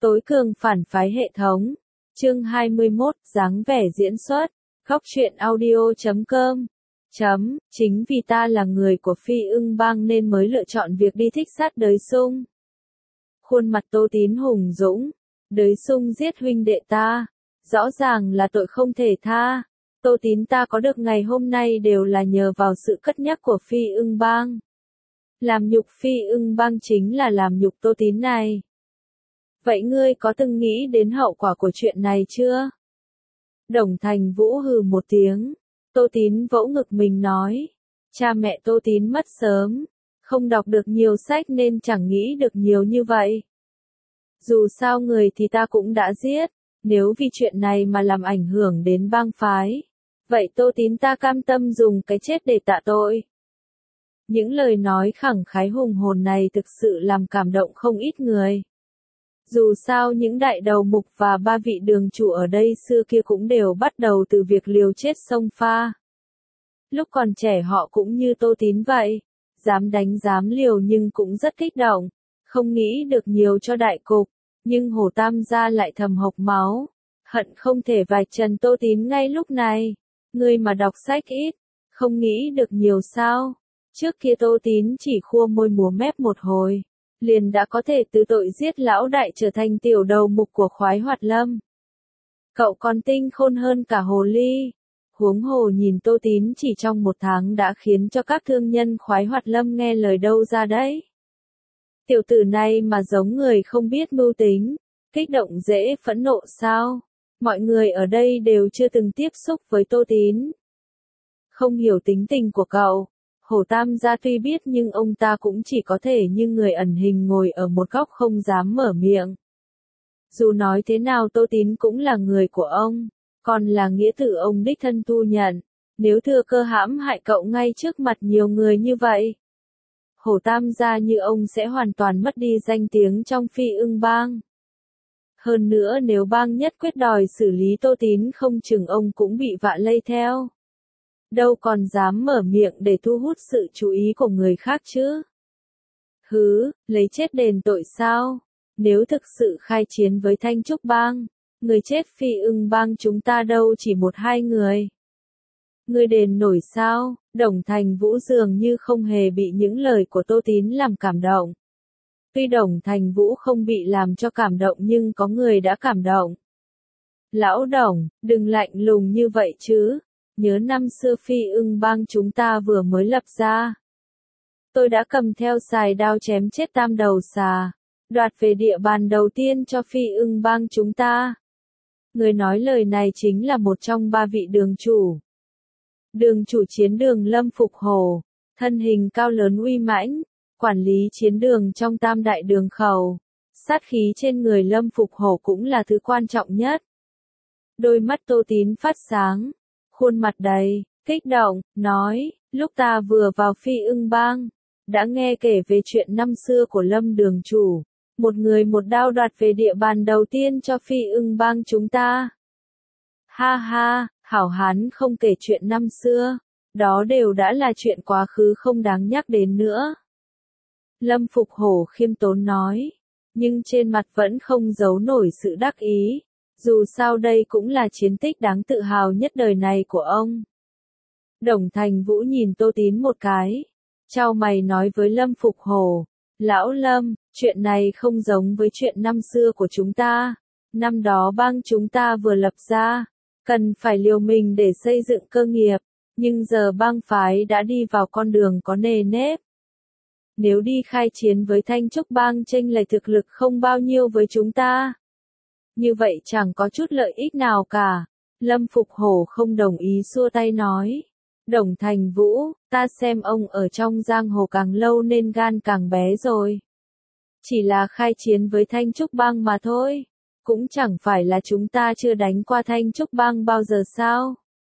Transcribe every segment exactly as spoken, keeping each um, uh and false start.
Tối cường phản phái hệ thống. Chương hai mươi mốt, dáng vẻ diễn xuất. Góc truyện audio chấm com. Chấm, chính vì ta là người của Phi Ưng Bang nên mới lựa chọn việc đi thích sát Đới Sung. Khuôn mặt Tô Tín hùng dũng. Đới Sung giết huynh đệ ta. Rõ ràng là tội không thể tha. Tô Tín ta có được ngày hôm nay đều là nhờ vào sự cất nhắc của Phi Ưng Bang. Làm nhục Phi Ưng Bang chính là làm nhục Tô Tín này. Vậy ngươi có từng nghĩ đến hậu quả của chuyện này chưa? Đồng Thành Vũ hừ một tiếng. Tô Tín vỗ ngực mình nói. Cha mẹ Tô Tín mất sớm. Không đọc được nhiều sách nên chẳng nghĩ được nhiều như vậy. Dù sao người thì ta cũng đã giết. Nếu vì chuyện này mà làm ảnh hưởng đến bang phái. Vậy Tô Tín ta cam tâm dùng cái chết để tạ tội. Những lời nói khẳng khái hùng hồn này thực sự làm cảm động không ít người. Dù sao những đại đầu mục và ba vị đường chủ ở đây xưa kia cũng đều bắt đầu từ việc liều chết xông pha. Lúc còn trẻ họ cũng như Tô Tín vậy, dám đánh dám liều nhưng cũng rất kích động, không nghĩ được nhiều cho đại cục, nhưng Hồ Tam gia lại thầm hộc máu, hận không thể vạch trần Tô Tín ngay lúc này. Ngươi mà đọc sách ít, không nghĩ được nhiều sao? Trước kia Tô Tín chỉ khua môi múa mép một hồi, liền đã có thể từ tội giết lão đại trở thành tiểu đầu mục của khoái hoạt lâm. Cậu còn tinh khôn hơn cả hồ ly. Huống hồ nhìn Tô Tín chỉ trong một tháng đã khiến cho các thương nhân khoái hoạt lâm nghe lời đâu ra đấy. Tiểu tử này mà giống người không biết mưu tính, kích động dễ phẫn nộ sao? Mọi người ở đây đều chưa từng tiếp xúc với Tô Tín. Không hiểu tính tình của cậu. Hồ Tam gia tuy biết nhưng ông ta cũng chỉ có thể như người ẩn hình ngồi ở một góc không dám mở miệng. Dù nói thế nào Tô Tín cũng là người của ông, còn là nghĩa tử ông đích thân thu nhận, nếu thừa cơ hãm hại cậu ngay trước mặt nhiều người như vậy. Hồ Tam gia như ông sẽ hoàn toàn mất đi danh tiếng trong Phi Ưng Bang. Hơn nữa nếu bang nhất quyết đòi xử lý Tô Tín không chừng ông cũng bị vạ lây theo. Đâu còn dám mở miệng để thu hút sự chú ý của người khác chứ. Hứ, lấy chết đền tội sao? Nếu thực sự khai chiến với Thanh Trúc Bang, người chết Phi Ưng Bang chúng ta đâu chỉ một hai người. Người đền nổi sao? Đồng Thành Vũ dường như không hề bị những lời của Tô Tín làm cảm động. Tuy Đồng Thành Vũ không bị làm cho cảm động nhưng có người đã cảm động. Lão Đồng, đừng lạnh lùng như vậy chứ. Nhớ năm xưa Phi Ưng Bang chúng ta vừa mới lập ra. Tôi đã cầm theo sài đao chém chết tam đầu xà, đoạt về địa bàn đầu tiên cho Phi Ưng Bang chúng ta. Người nói lời này chính là một trong ba vị đường chủ. Đường chủ chiến đường Lâm Phục Hổ, thân hình cao lớn uy mãnh, quản lý chiến đường trong tam đại đường khẩu. Sát khí trên người Lâm Phục Hổ cũng là thứ quan trọng nhất. Đôi mắt Tô Tín phát sáng. Khuôn mặt đầy, kích động, nói, lúc ta vừa vào Phi Ưng Bang, đã nghe kể về chuyện năm xưa của Lâm đường chủ, một người một đao đoạt về địa bàn đầu tiên cho Phi Ưng Bang chúng ta. Ha ha, hảo hán không kể chuyện năm xưa, đó đều đã là chuyện quá khứ không đáng nhắc đến nữa. Lâm Phục Hổ khiêm tốn nói, nhưng trên mặt vẫn không giấu nổi sự đắc ý. Dù sao đây cũng là chiến tích đáng tự hào nhất đời này của ông. Đồng Thành Vũ nhìn Tô Tín một cái. Chau mày nói với Lâm Phục Hổ. Lão Lâm, chuyện này không giống với chuyện năm xưa của chúng ta. Năm đó bang chúng ta vừa lập ra. Cần phải liều mình để xây dựng cơ nghiệp. Nhưng giờ bang phái đã đi vào con đường có nề nếp. Nếu đi khai chiến với Thanh Trúc Bang chênh lệch thực lực không bao nhiêu với chúng ta. Như vậy chẳng có chút lợi ích nào cả. Lâm Phục Hổ không đồng ý xua tay nói. Đồng Thành Vũ, ta xem ông ở trong giang hồ càng lâu nên gan càng bé rồi. Chỉ là khai chiến với Thanh Trúc Bang mà thôi. Cũng chẳng phải là chúng ta chưa đánh qua Thanh Trúc Bang bao giờ sao.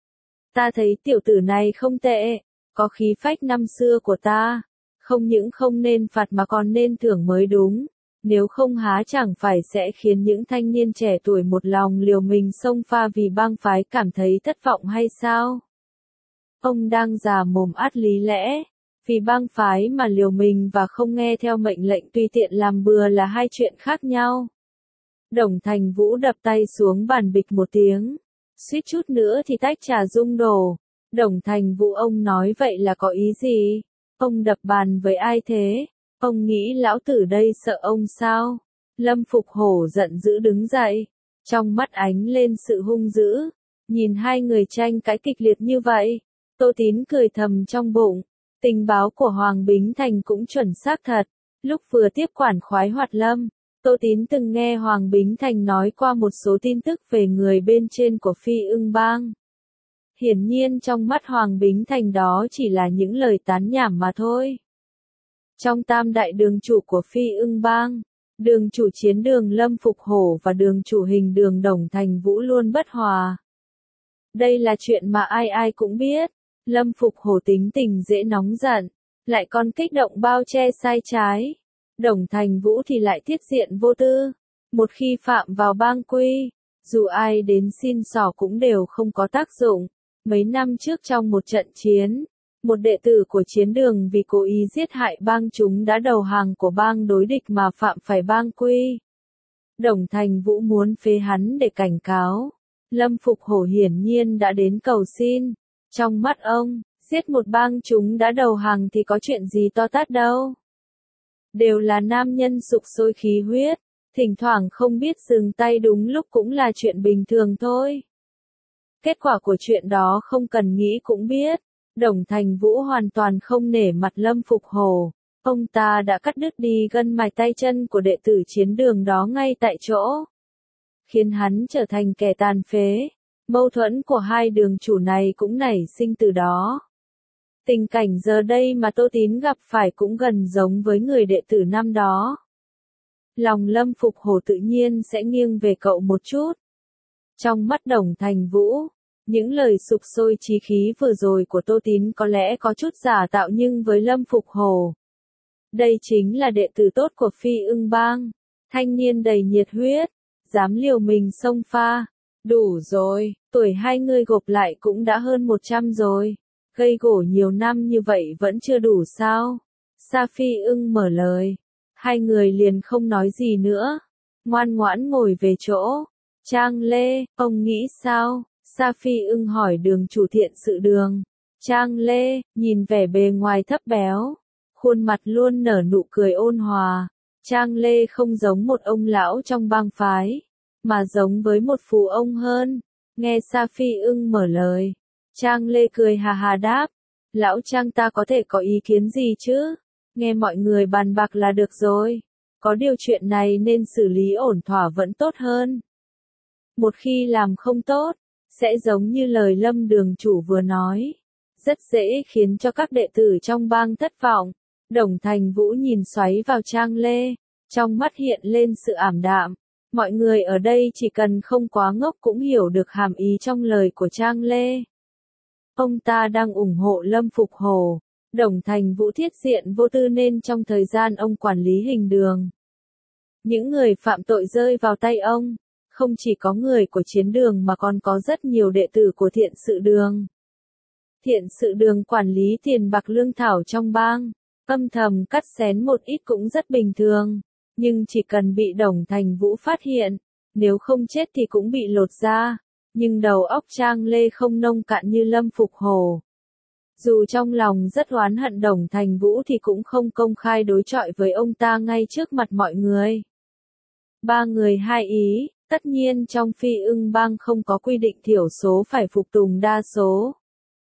Ta thấy tiểu tử này không tệ, có khí phách năm xưa của ta. Không những không nên phạt mà còn nên thưởng mới đúng. Nếu không há chẳng phải sẽ khiến những thanh niên trẻ tuổi một lòng liều mình xông pha vì bang phái cảm thấy thất vọng hay sao? Ông đang già mồm át lý lẽ, vì bang phái mà liều mình và không nghe theo mệnh lệnh tùy tiện làm bừa là hai chuyện khác nhau. Đồng Thành Vũ đập tay xuống bàn bịch một tiếng. Suýt chút nữa thì tách trà rung đổ. Đồng Thành Vũ ông nói vậy là có ý gì? Ông đập bàn với ai thế? Ông nghĩ lão tử đây sợ ông sao? Lâm Phục Hổ giận dữ đứng dậy. Trong mắt ánh lên sự hung dữ. Nhìn hai người tranh cãi kịch liệt như vậy. Tô Tín cười thầm trong bụng. Tình báo của Hoàng Bính Thành cũng chuẩn xác thật. Lúc vừa tiếp quản khoái hoạt lâm, Tô Tín từng nghe Hoàng Bính Thành nói qua một số tin tức về người bên trên của Phi Ưng Bang. Hiển nhiên trong mắt Hoàng Bính Thành đó chỉ là những lời tán nhảm mà thôi. Trong tam đại đường chủ của Phi Ưng Bang, đường chủ Chiến Đường Lâm Phục Hổ và đường chủ Hình Đường Đồng Thành Vũ luôn bất hòa. Đây là chuyện mà ai ai cũng biết. Lâm Phục Hổ tính tình dễ nóng giận, lại còn kích động bao che sai trái. Đồng Thành Vũ thì lại tiết diện vô tư. Một khi phạm vào bang quy, dù ai đến xin xỏ cũng đều không có tác dụng. Mấy năm trước trong một trận chiến, một đệ tử của Chiến Đường vì cố ý giết hại bang chúng đã đầu hàng của bang đối địch mà phạm phải bang quy. Đồng Thành Vũ muốn phế hắn để cảnh cáo. Lâm Phục Hổ hiển nhiên đã đến cầu xin. Trong mắt ông, giết một bang chúng đã đầu hàng thì có chuyện gì to tát đâu. Đều là nam nhân sục sôi khí huyết, thỉnh thoảng không biết dừng tay đúng lúc cũng là chuyện bình thường thôi. Kết quả của chuyện đó không cần nghĩ cũng biết. Đồng Thành Vũ hoàn toàn không nể mặt Lâm Phục Hổ. Ông ta đã cắt đứt đi gân mài tay chân của đệ tử Chiến Đường đó ngay tại chỗ, khiến hắn trở thành kẻ tàn phế. Mâu thuẫn của hai đường chủ này cũng nảy sinh từ đó. Tình cảnh giờ đây mà Tô Tín gặp phải cũng gần giống với người đệ tử năm đó. Lòng Lâm Phục Hổ tự nhiên sẽ nghiêng về cậu một chút. Trong mắt Đồng Thành Vũ, những lời sục sôi chí khí vừa rồi của Tô Tín có lẽ có chút giả tạo, nhưng với Lâm Phục Hổ, đây chính là đệ tử tốt của Phi Ưng Bang, thanh niên đầy nhiệt huyết, dám liều mình xông pha. Đủ rồi, tuổi hai người gộp lại cũng đã hơn một trăm rồi. Gây gổ nhiều năm như vậy vẫn chưa đủ sao? Sa Phi Ưng mở lời. Hai người liền không nói gì nữa. Ngoan ngoãn ngồi về chỗ. Trang Lê, ông nghĩ sao? Sa Phi Ưng hỏi đường chủ Thiện Sự Đường. Trang Lê, nhìn vẻ bề ngoài thấp béo, khuôn mặt luôn nở nụ cười ôn hòa. Trang Lê không giống một ông lão trong bang phái, mà giống với một phù ông hơn. Nghe Sa Phi Ưng mở lời, Trang Lê cười hà hà đáp, lão Trang ta có thể có ý kiến gì chứ? Nghe mọi người bàn bạc là được rồi. Có điều chuyện này nên xử lý ổn thỏa vẫn tốt hơn. Một khi làm không tốt, sẽ giống như lời Lâm đường chủ vừa nói, rất dễ khiến cho các đệ tử trong bang thất vọng. Đồng Thành Vũ nhìn xoáy vào Trang Lê, trong mắt hiện lên sự ảm đạm. Mọi người ở đây chỉ cần không quá ngốc cũng hiểu được hàm ý trong lời của Trang Lê. Ông ta đang ủng hộ Lâm Phục Hổ. Đồng Thành Vũ thiết diện vô tư nên trong thời gian ông quản lý Hình Đường, những người phạm tội rơi vào tay ông, không chỉ có người của Chiến Đường mà còn có rất nhiều đệ tử của Thiện Sự Đường. Thiện Sự Đường quản lý tiền bạc lương thảo trong bang, âm thầm cắt xén một ít cũng rất bình thường, nhưng chỉ cần bị Đồng Thành Vũ phát hiện, nếu không chết thì cũng bị lột da. Nhưng đầu óc Trang Lê không nông cạn như Lâm Phục Hổ. Dù trong lòng rất oán hận Đồng Thành Vũ thì cũng không công khai đối chọi với ông ta ngay trước mặt mọi người. Ba người hai ý, tất nhiên trong Phi Ưng Bang không có quy định thiểu số phải phục tùng đa số.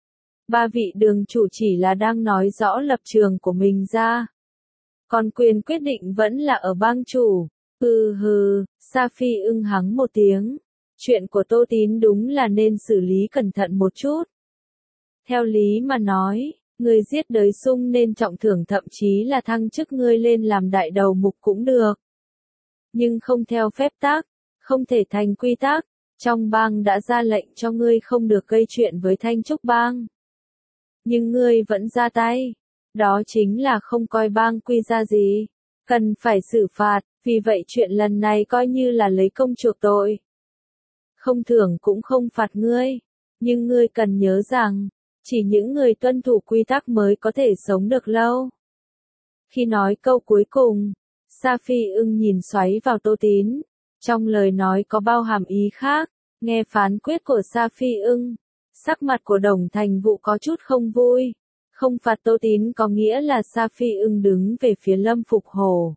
Ba vị đường chủ chỉ là đang nói rõ lập trường của mình ra. Còn quyền quyết định vẫn là ở bang chủ. Hừ hừ, Sa Phi Ưng hắng một tiếng. Chuyện của Tô Tín đúng là nên xử lý cẩn thận một chút. Theo lý mà nói, người giết đới sung nên trọng thưởng, thậm chí là thăng chức ngươi lên làm đại đầu mục cũng được. Nhưng không theo phép tắc, không thể thành quy tắc, trong bang đã ra lệnh cho ngươi không được gây chuyện với Thanh Trúc bang. Nhưng ngươi vẫn ra tay, đó chính là không coi bang quy ra gì, cần phải xử phạt, vì vậy chuyện lần này coi như là lấy công chuộc tội. Không thưởng cũng không phạt ngươi, nhưng ngươi cần nhớ rằng, chỉ những người tuân thủ quy tắc mới có thể sống được lâu. Khi nói câu cuối cùng, Sa Phi Ưng nhìn xoáy vào Tô Tín, Trong lời nói có bao hàm ý khác, nghe phán quyết của Sa Phi Ưng, sắc mặt của Đồng Thành Vũ có chút không vui. Không phạt Tô Tín có nghĩa là Sa Phi Ưng đứng về phía Lâm Phục Hổ.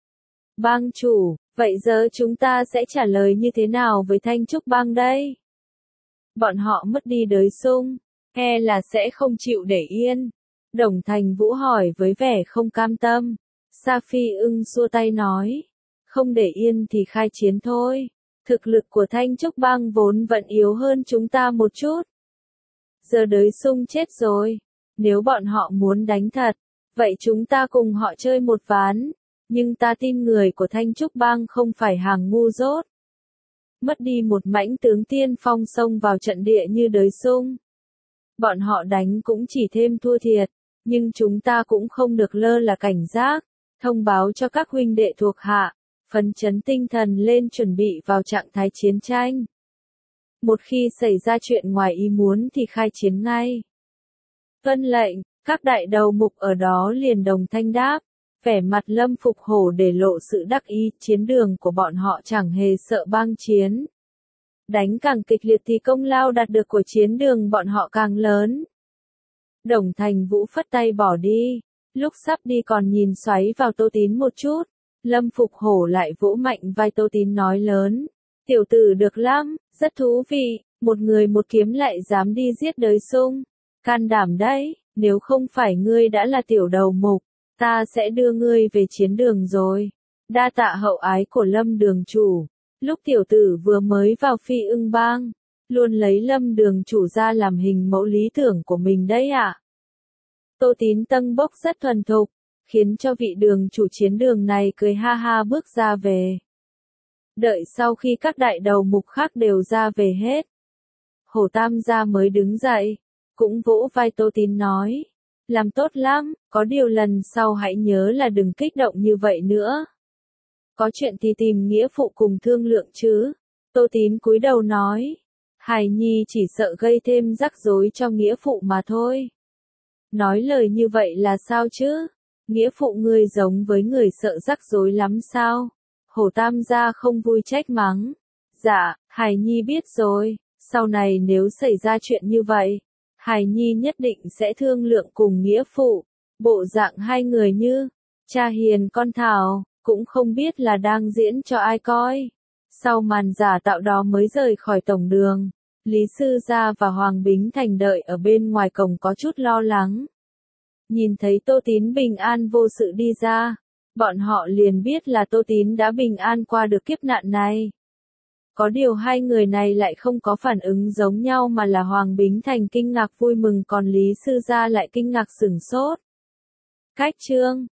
Bang chủ, vậy giờ chúng ta sẽ trả lời như thế nào với Thanh Trúc Bang đây? Bọn họ mất đi đới sung, e là sẽ không chịu để yên. Đồng Thành Vũ hỏi với vẻ không cam tâm. Sa Phi Ưng xua tay nói, không để yên thì khai chiến thôi. Thực lực của Thanh Trúc Bang vốn vẫn yếu hơn chúng ta một chút. Giờ đới sung chết rồi. Nếu bọn họ muốn đánh thật, vậy chúng ta cùng họ chơi một ván. Nhưng ta tin người của Thanh Trúc Bang không phải hàng ngu dốt. Mất đi một mãnh tướng tiên phong xông vào trận địa như đới sung. Bọn họ đánh cũng chỉ thêm thua thiệt, nhưng chúng ta cũng không được lơ là cảnh giác, thông báo cho các huynh đệ thuộc hạ, phấn chấn tinh thần lên chuẩn bị vào trạng thái chiến tranh. Một khi xảy ra chuyện ngoài ý muốn thì khai chiến ngay. Vâng lệnh, các đại đầu mục ở đó liền đồng thanh đáp, vẻ mặt Lâm Phục Hổ để lộ sự đắc ý, chiến đường của bọn họ chẳng hề sợ bang chiến. Đánh càng kịch liệt thì công lao đạt được của chiến đường bọn họ càng lớn. Đồng Thành Vũ phất tay bỏ đi, lúc sắp đi còn nhìn xoáy vào Tô Tín một chút, Lâm Phục Hổ lại vỗ mạnh vai Tô Tín nói lớn, tiểu tử được lắm, rất thú vị, một người một kiếm lại dám đi giết đới sung, can đảm đấy, nếu không phải ngươi đã là tiểu đầu mục, ta sẽ đưa ngươi về chiến đường rồi. Đa tạ hậu ái của Lâm đường chủ. Lúc tiểu tử vừa mới vào Phi Ưng Bang, luôn lấy Lâm đường chủ ra làm hình mẫu lý tưởng của mình đấy ạ. À? Tô Tín tâng bốc rất thuần thục, khiến cho vị đường chủ chiến đường này cười ha ha bước ra về. Đợi sau khi các đại đầu mục khác đều ra về hết, Hổ Tam gia mới đứng dậy, cũng vỗ vai Tô Tín nói, làm tốt lắm, có điều lần sau hãy nhớ là đừng kích động như vậy nữa. Có chuyện thì tìm nghĩa phụ cùng thương lượng chứ. Tô Tín cúi đầu nói, hài nhi chỉ sợ gây thêm rắc rối cho nghĩa phụ mà thôi. Nói lời như vậy là sao chứ? Nghĩa phụ ngươi giống với người sợ rắc rối lắm sao? Hổ Tam gia không vui trách mắng. Dạ, hài nhi biết rồi, sau này nếu xảy ra chuyện như vậy, hài nhi nhất định sẽ thương lượng cùng nghĩa phụ. Bộ dạng hai người như cha hiền con thảo, cũng không biết là đang diễn cho ai coi. Sau màn giả tạo đó mới rời khỏi tổng đường, Lý Sư Gia và Hoàng Bính Thành đợi ở bên ngoài cổng có chút lo lắng. Nhìn thấy Tô Tín bình an vô sự đi ra, bọn họ liền biết là Tô Tín đã bình an qua được kiếp nạn này. Có điều hai người này lại không có phản ứng giống nhau mà là Hoàng Bính Thành kinh ngạc vui mừng còn Lý Sư Gia lại kinh ngạc sửng sốt. Cách chương